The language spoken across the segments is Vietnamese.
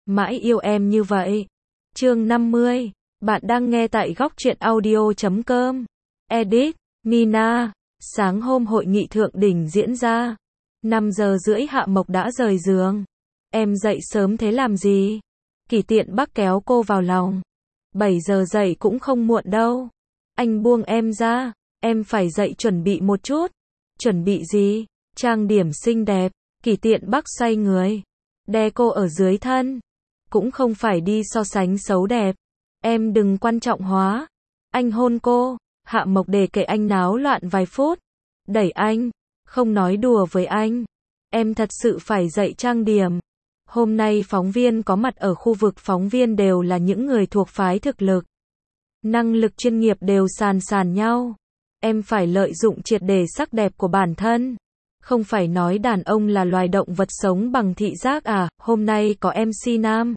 Mãi yêu em như vậy. Chương 50. Bạn đang nghe tại góc truyện audio.com. Edit, Nina. Sáng hôm hội nghị thượng đỉnh diễn ra. 5 giờ rưỡi Hạ Mộc đã rời giường. Em dậy sớm thế làm gì? Kỷ Tiện Bắc kéo cô vào lòng. 7 giờ dậy cũng không muộn đâu. Anh buông em ra. Em phải dậy chuẩn bị một chút. Chuẩn bị gì? Trang điểm xinh đẹp. Kỷ Tiện Bắc xoay người. Đè cô ở dưới thân. Cũng không phải đi so sánh xấu đẹp. Em đừng quan trọng hóa. Anh hôn cô. Hạ Mộc để kệ anh náo loạn vài phút. Đẩy anh. Không nói đùa với anh. Em thật sự phải dậy trang điểm. Hôm nay phóng viên có mặt ở khu vực phóng viên đều là những người thuộc phái thực lực. Năng lực chuyên nghiệp đều sàn nhau. Em phải lợi dụng triệt để sắc đẹp của bản thân. Không phải nói đàn ông là loài động vật sống bằng thị giác à, hôm nay có MC nam.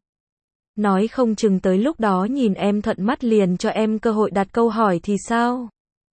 Nói không chừng tới lúc đó nhìn em thuận mắt liền cho em cơ hội đặt câu hỏi thì sao?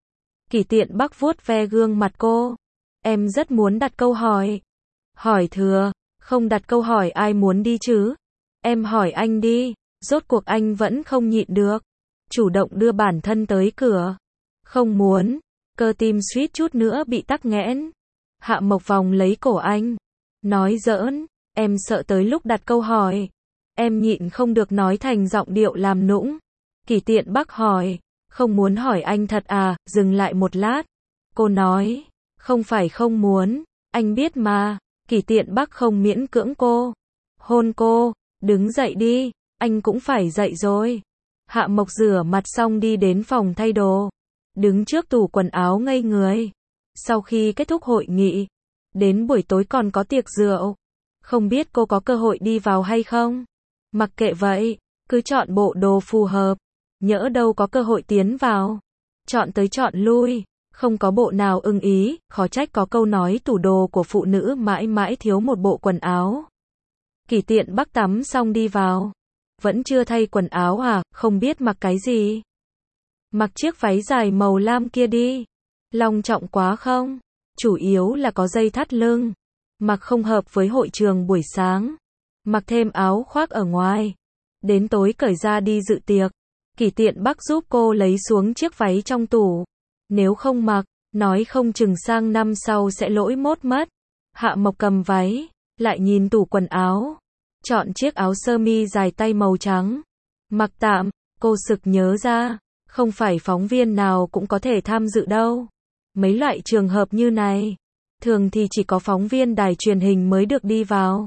Kỷ Tiện Bắc vuốt ve gương mặt cô. Em rất muốn đặt câu hỏi. Hỏi thừa, không đặt câu hỏi ai muốn đi chứ? Em hỏi anh đi, rốt cuộc anh vẫn không nhịn được. Chủ động đưa bản thân tới cửa. Không muốn, cơ tim suýt chút nữa bị tắc nghẽn. Hạ Mộc vòng lấy cổ anh. Nói giỡn, em sợ tới lúc đặt câu hỏi. Em nhịn không được nói thành giọng điệu làm nũng. Kỷ Tiện Bắc hỏi, không muốn hỏi anh thật à, dừng lại một lát. Cô nói, không phải không muốn, anh biết mà. Kỷ Tiện Bắc không miễn cưỡng cô. Hôn cô, đứng dậy đi, anh cũng phải dậy rồi. Hạ Mộc rửa mặt xong đi đến phòng thay đồ. Đứng trước tủ quần áo ngây người. Sau khi kết thúc hội nghị, đến buổi tối còn có tiệc rượu. Không biết cô có cơ hội đi vào hay không? Mặc kệ vậy, cứ chọn bộ đồ phù hợp. Nhỡ đâu có cơ hội tiến vào. Chọn tới chọn lui, không có bộ nào ưng ý, khó trách có câu nói tủ đồ của phụ nữ mãi mãi thiếu một bộ quần áo. Kỷ Tiện Bắc tắm xong đi vào. Vẫn chưa thay quần áo à, không biết mặc cái gì? Mặc chiếc váy dài màu lam kia đi. Long trọng quá không? Chủ yếu là có dây thắt lưng. Mặc không hợp với hội trường buổi sáng. Mặc thêm áo khoác ở ngoài. Đến tối cởi ra đi dự tiệc. Kỷ Tiện Bắc giúp cô lấy xuống chiếc váy trong tủ. Nếu không mặc, nói không chừng sang năm sau sẽ lỗi mốt mất. Hạ Mộc cầm váy, lại nhìn tủ quần áo. Chọn chiếc áo sơ mi dài tay màu trắng. Mặc tạm, cô sực nhớ ra. Không phải phóng viên nào cũng có thể tham dự đâu. Mấy loại trường hợp như này, thường thì chỉ có phóng viên đài truyền hình mới được đi vào.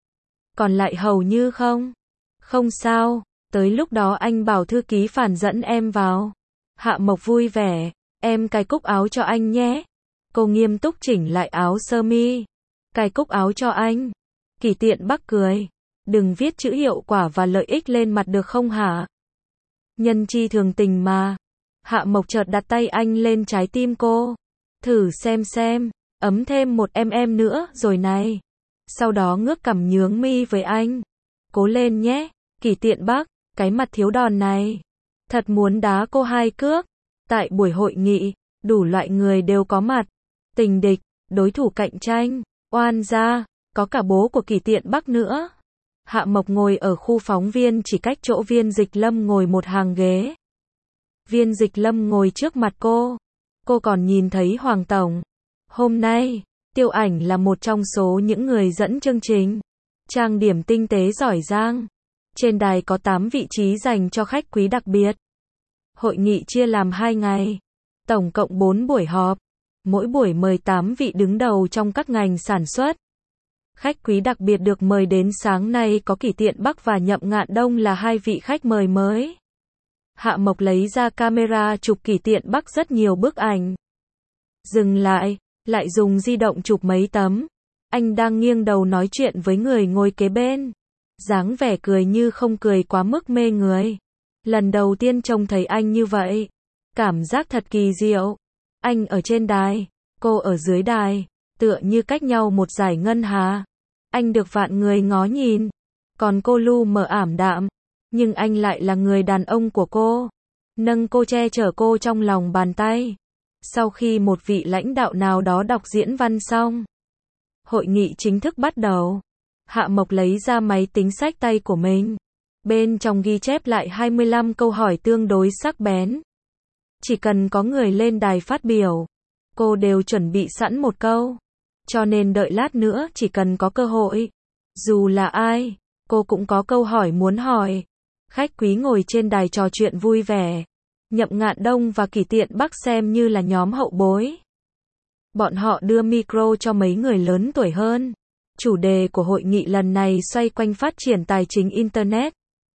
Còn lại hầu như không. Không sao, tới lúc đó anh bảo thư ký phản dẫn em vào. Hạ Mộc vui vẻ, em cài cúc áo cho anh nhé. Cô nghiêm túc chỉnh lại áo sơ mi. Cài cúc áo cho anh. Kỷ Tiện Bắc cười. Đừng viết chữ hiệu quả và lợi ích lên mặt được không hả? Nhân chi thường tình mà. Hạ Mộc chợt đặt tay anh lên trái tim cô. Thử xem, ấm thêm 1 mm nữa rồi này. Sau đó ngước cằm nhướng mi với anh. Cố lên nhé, Kỷ Tiện Bắc, cái mặt thiếu đòn này. Thật muốn đá cô 2 cước. Tại buổi hội nghị, đủ loại người đều có mặt. Tình địch, đối thủ cạnh tranh, oan gia, có cả bố của Kỷ Tiện Bắc nữa. Hạ Mộc ngồi ở khu phóng viên chỉ cách chỗ Viên Dịch Lâm ngồi một hàng ghế. Viên Dịch Lâm ngồi trước mặt cô. Cô còn nhìn thấy Hoàng Tổng. Hôm nay, Tiêu Ảnh là một trong số những người dẫn chương trình. Trang điểm tinh tế giỏi giang. Trên đài có 8 vị trí dành cho khách quý đặc biệt. Hội nghị chia làm 2 ngày. Tổng cộng 4 buổi họp. Mỗi buổi mời 8 vị đứng đầu trong các ngành sản xuất. Khách quý đặc biệt được mời đến sáng nay có Kỷ Tiện Bắc và Nhậm Ngạn Đông là 2 vị khách mời mới. Hạ Mộc lấy ra camera chụp Kỷ Tiện Bắc rất nhiều bức ảnh. Dừng lại dùng di động chụp mấy tấm. Anh đang nghiêng đầu nói chuyện với người ngồi kế bên. Dáng vẻ cười như không cười quá mức mê người. Lần đầu tiên trông thấy anh như vậy. Cảm giác thật kỳ diệu. Anh ở trên đài, cô ở dưới đài. Tựa như cách nhau một dải ngân hà. Anh được vạn người ngó nhìn. Còn cô lu mờ ảm đạm. Nhưng anh lại là người đàn ông của cô. Nâng cô che chở cô trong lòng bàn tay. Sau khi một vị lãnh đạo nào đó đọc diễn văn xong, hội nghị chính thức bắt đầu. Hạ Mộc lấy ra máy tính xách tay của mình. Bên trong ghi chép lại 25 câu hỏi tương đối sắc bén. Chỉ cần có người lên đài phát biểu, cô đều chuẩn bị sẵn một câu. Cho nên đợi lát nữa chỉ cần có cơ hội, dù là ai, cô cũng có câu hỏi muốn hỏi. Khách quý ngồi trên đài trò chuyện vui vẻ. Nhậm Ngạn Đông và Kỷ Tiện Bắc xem như là nhóm hậu bối. Bọn họ đưa micro cho mấy người lớn tuổi hơn. Chủ đề của hội nghị lần này xoay quanh phát triển tài chính Internet,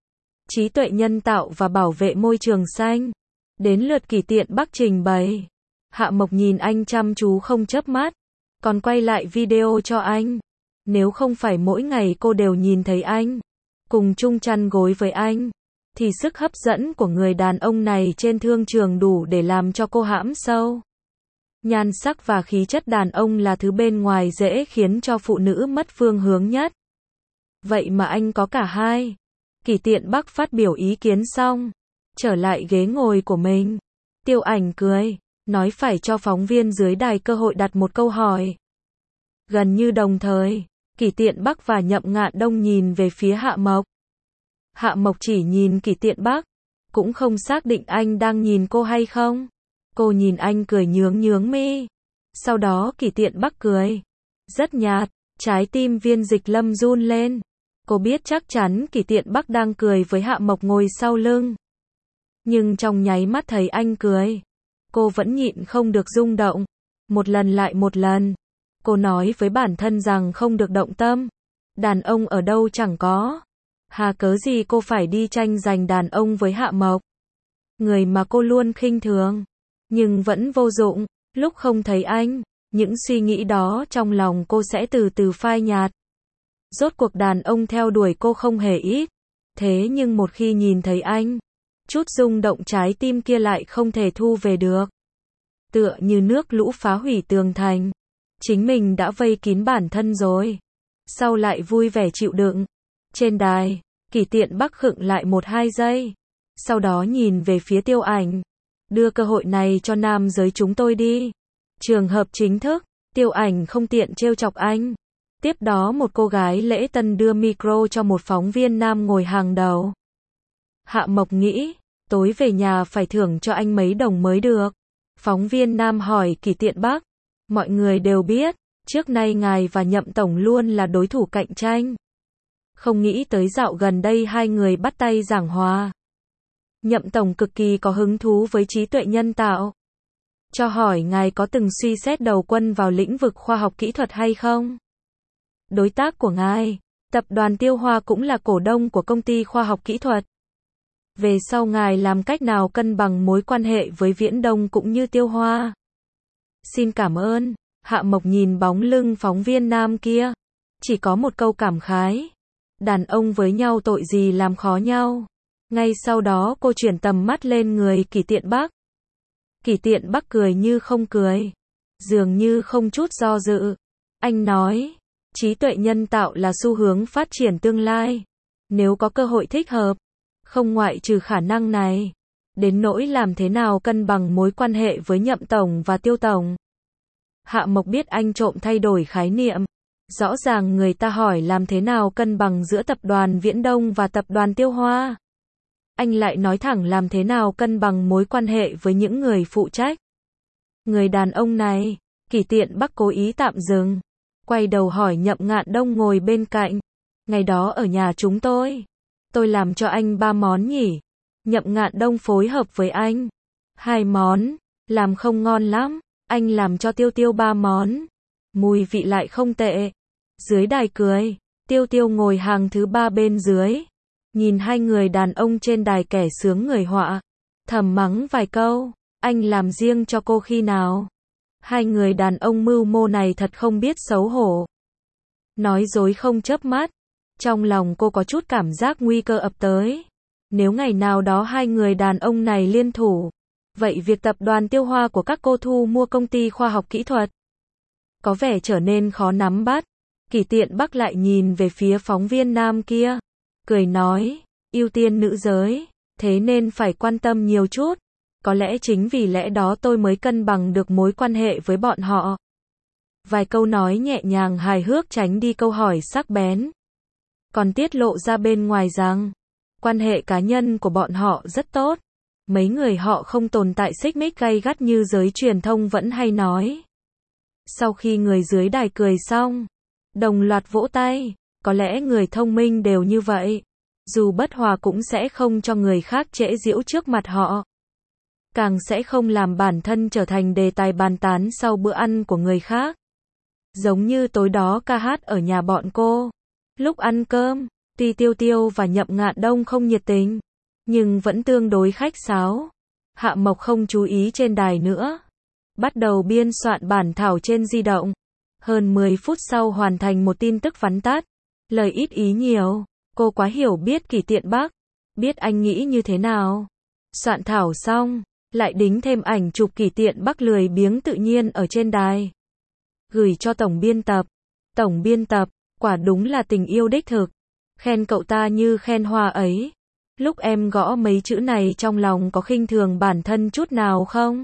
trí tuệ nhân tạo và bảo vệ môi trường xanh. Đến lượt Kỷ Tiện Bắc trình bày. Hạ Mộc nhìn anh chăm chú không chớp mắt, còn quay lại video cho anh. Nếu không phải mỗi ngày cô đều nhìn thấy anh, cùng chung chăn gối với anh, thì sức hấp dẫn của người đàn ông này trên thương trường đủ để làm cho cô hãm sâu. Nhan sắc và khí chất đàn ông là thứ bên ngoài dễ khiến cho phụ nữ mất phương hướng nhất. Vậy mà anh có cả hai. Kỷ Tiện Bắc phát biểu ý kiến xong, trở lại ghế ngồi của mình. Tiêu Ảnh cười, nói phải cho phóng viên dưới đài cơ hội đặt một câu hỏi. Gần như đồng thời, Kỷ Tiện Bắc và Nhậm Ngạn Đông nhìn về phía Hạ Mộc. Hạ Mộc chỉ nhìn Kỷ Tiện Bắc, cũng không xác định anh đang nhìn cô hay không. Cô nhìn anh cười nhướng mi. Sau đó Kỷ Tiện Bắc cười rất nhạt, trái tim Viên Dịch Lâm run lên. Cô biết chắc chắn Kỷ Tiện Bắc đang cười với Hạ Mộc ngồi sau lưng. Nhưng trong nháy mắt thấy anh cười, cô vẫn nhịn không được rung động. Một lần lại một lần, cô nói với bản thân rằng không được động tâm. Đàn ông ở đâu chẳng có. Hà cớ gì cô phải đi tranh giành đàn ông với Hạ Mộc, người mà cô luôn khinh thường. Nhưng vẫn vô dụng, lúc không thấy anh, những suy nghĩ đó trong lòng cô sẽ từ từ phai nhạt. Rốt cuộc đàn ông theo đuổi cô không hề ít. Thế nhưng một khi nhìn thấy anh, chút rung động trái tim kia lại không thể thu về được. Tựa như nước lũ phá hủy tường thành. Chính mình đã vây kín bản thân rồi, sau lại vui vẻ chịu đựng. Trên đài, Kỷ Tiện Bắc khựng lại 1-2 giây. Sau đó nhìn về phía Tiêu Ảnh. Đưa cơ hội này cho nam giới chúng tôi đi. Trường hợp chính thức, Tiêu Ảnh không tiện trêu chọc anh. Tiếp đó một cô gái lễ tân đưa micro cho một phóng viên nam ngồi hàng đầu. Hạ Mộc nghĩ, tối về nhà phải thưởng cho anh mấy đồng mới được. Phóng viên nam hỏi Kỷ Tiện Bắc. Mọi người đều biết, trước nay ngài và Nhậm Tổng luôn là đối thủ cạnh tranh. Không nghĩ tới dạo gần đây hai người bắt tay giảng hòa. Nhậm Tổng cực kỳ có hứng thú với trí tuệ nhân tạo. Cho hỏi ngài có từng suy xét đầu quân vào lĩnh vực khoa học kỹ thuật hay không? Đối tác của ngài, tập đoàn Tiêu Hoa cũng là cổ đông của công ty khoa học kỹ thuật. Về sau ngài làm cách nào cân bằng mối quan hệ với Viễn Đông cũng như Tiêu Hoa? Xin cảm ơn. Hạ Mộc nhìn bóng lưng phóng viên nam kia, chỉ có một câu cảm khái. Đàn ông với nhau tội gì làm khó nhau. Ngay sau đó cô chuyển tầm mắt lên người Kỷ Tiện Bắc. Kỷ Tiện Bắc cười như không cười, dường như không chút do dự. Anh nói, trí tuệ nhân tạo là xu hướng phát triển tương lai. Nếu có cơ hội thích hợp, không ngoại trừ khả năng này. Đến nỗi làm thế nào cân bằng mối quan hệ với Nhậm Tổng và Tiêu Tổng. Hạ Mộc biết anh trộm thay đổi khái niệm. Rõ ràng người ta hỏi làm thế nào cân bằng giữa tập đoàn Viễn Đông và tập đoàn Tiêu Hoa. Anh lại nói thẳng làm thế nào cân bằng mối quan hệ với những người phụ trách. Người đàn ông này, Kỷ Tiện Bắc cố ý tạm dừng. Quay đầu hỏi Nhậm Ngạn Đông ngồi bên cạnh. Ngày đó ở nhà chúng tôi làm cho anh 3 món nhỉ. Nhậm Ngạn Đông phối hợp với anh. 2 món, làm không ngon lắm. Anh làm cho Tiêu Tiêu 3 món. Mùi vị lại không tệ. Dưới đài cười, Tiêu Tiêu ngồi hàng thứ 3 bên dưới. Nhìn hai người đàn ông trên đài kẻ sướng người họa. Thầm mắng vài câu. Anh làm riêng cho cô khi nào? Hai người đàn ông mưu mô này thật không biết xấu hổ. Nói dối không chớp mắt. Trong lòng cô có chút cảm giác nguy cơ ập tới. Nếu ngày nào đó hai người đàn ông này liên thủ, vậy việc tập đoàn Tiêu Hoa của các cô thu mua công ty khoa học kỹ thuật có vẻ trở nên khó nắm bắt. Kỷ Tiện Bắc lại nhìn về phía phóng viên nam kia, cười nói, ưu tiên nữ giới, thế nên phải quan tâm nhiều chút. Có lẽ chính vì lẽ đó tôi mới cân bằng được mối quan hệ với bọn họ. Vài câu nói nhẹ nhàng hài hước tránh đi câu hỏi sắc bén. còn tiết lộ ra bên ngoài rằng quan hệ cá nhân của bọn họ rất tốt. Mấy người họ không tồn tại xích mích gay gắt như giới truyền thông vẫn hay nói. Sau khi người dưới đài cười xong, đồng loạt vỗ tay. Có lẽ người thông minh đều như vậy. Dù bất hòa cũng sẽ không cho người khác trễ giễu trước mặt họ. Càng sẽ không làm bản thân trở thành đề tài bàn tán sau bữa ăn của người khác. Giống như tối đó ca hát ở nhà bọn cô. Lúc ăn cơm, tuy Tiêu Tiêu và Nhậm Ngạn Đông không nhiệt tình, nhưng vẫn tương đối khách sáo. Hạ Mộc không chú ý trên đài nữa. Bắt đầu biên soạn bản thảo trên di động. Hơn 10 phút sau hoàn thành một tin tức vắn tắt. Lời ít ý nhiều. Cô quá hiểu biết Kỷ Tiện Bắc. Biết anh nghĩ như thế nào. Soạn thảo xong, lại đính thêm ảnh chụp Kỷ Tiện Bắc lười biếng tự nhiên ở trên đài. Gửi cho tổng biên tập. Tổng biên tập, quả đúng là tình yêu đích thực. Khen cậu ta như khen hoa ấy. Lúc em gõ mấy chữ này trong lòng có khinh thường bản thân chút nào không?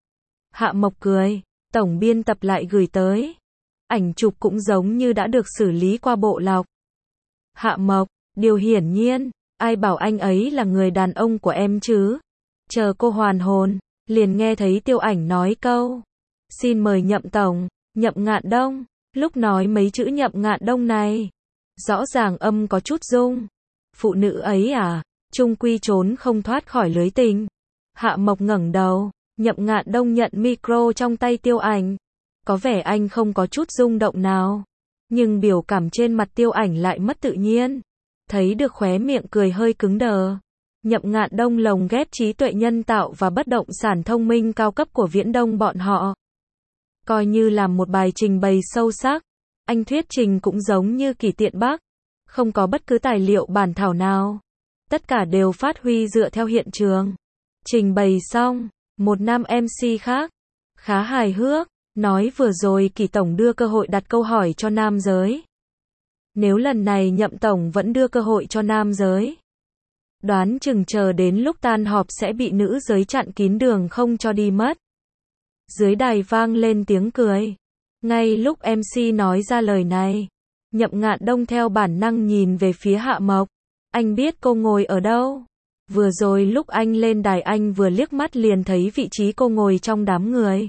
Hạ Mộc cười. Tổng biên tập lại gửi tới. Ảnh chụp cũng giống như đã được xử lý qua bộ lọc. Hạ Mộc, điều hiển nhiên, ai bảo anh ấy là người đàn ông của em chứ? Chờ cô hoàn hồn, liền nghe thấy Tiêu Ảnh nói câu. Xin mời Nhậm tổng, Nhậm Ngạn Đông. Lúc nói mấy chữ Nhậm Ngạn Đông này, rõ ràng âm có chút rung. Phụ nữ ấy à, chung quy trốn không thoát khỏi lưới tình. Hạ Mộc ngẩng đầu, Nhậm Ngạn Đông nhận micro trong tay Tiêu Ảnh. Có vẻ anh không có chút rung động nào. Nhưng biểu cảm trên mặt Tiêu Ảnh lại mất tự nhiên. Thấy được khóe miệng cười hơi cứng đờ. Nhậm Ngạn Đông lồng ghép trí tuệ nhân tạo và bất động sản thông minh cao cấp của Viễn Đông bọn họ. Coi như là một bài trình bày sâu sắc. Anh thuyết trình cũng giống như Kỷ Tiện Bắc. Không có bất cứ tài liệu bản thảo nào. Tất cả đều phát huy dựa theo hiện trường. Trình bày xong, một nam MC khác, khá hài hước, nói vừa rồi Kỷ Tổng đưa cơ hội đặt câu hỏi cho nam giới. Nếu lần này Nhậm Tổng vẫn đưa cơ hội cho nam giới, đoán chừng chờ đến lúc tan họp sẽ bị nữ giới chặn kín đường không cho đi mất. Dưới đài vang lên tiếng cười. Ngay lúc MC nói ra lời này, Nhậm Ngạn Đông theo bản năng nhìn về phía Hạ Mộc. Anh biết cô ngồi ở đâu. Vừa rồi lúc anh lên đài anh vừa liếc mắt liền thấy vị trí cô ngồi trong đám người.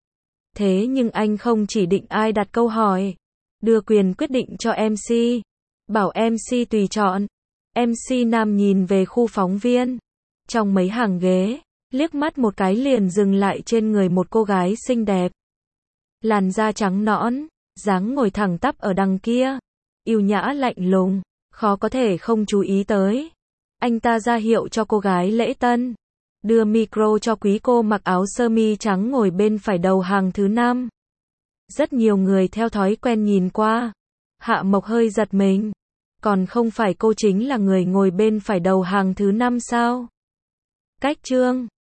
Thế nhưng anh không chỉ định ai đặt câu hỏi, đưa quyền quyết định cho MC, bảo MC tùy chọn. MC nam nhìn về khu phóng viên, trong mấy hàng ghế, liếc mắt một cái liền dừng lại trên người một cô gái xinh đẹp. Làn da trắng nõn, dáng ngồi thẳng tắp ở đằng kia, yêu nhã lạnh lùng, khó có thể không chú ý tới. Anh ta ra hiệu cho cô gái lễ tân, đưa micro cho quý cô mặc áo sơ mi trắng ngồi bên phải đầu hàng thứ 5. Rất nhiều người theo thói quen nhìn qua. Hạ Mộc hơi giật mình. Còn không phải cô chính là người ngồi bên phải đầu hàng thứ 5 sao? Cách chương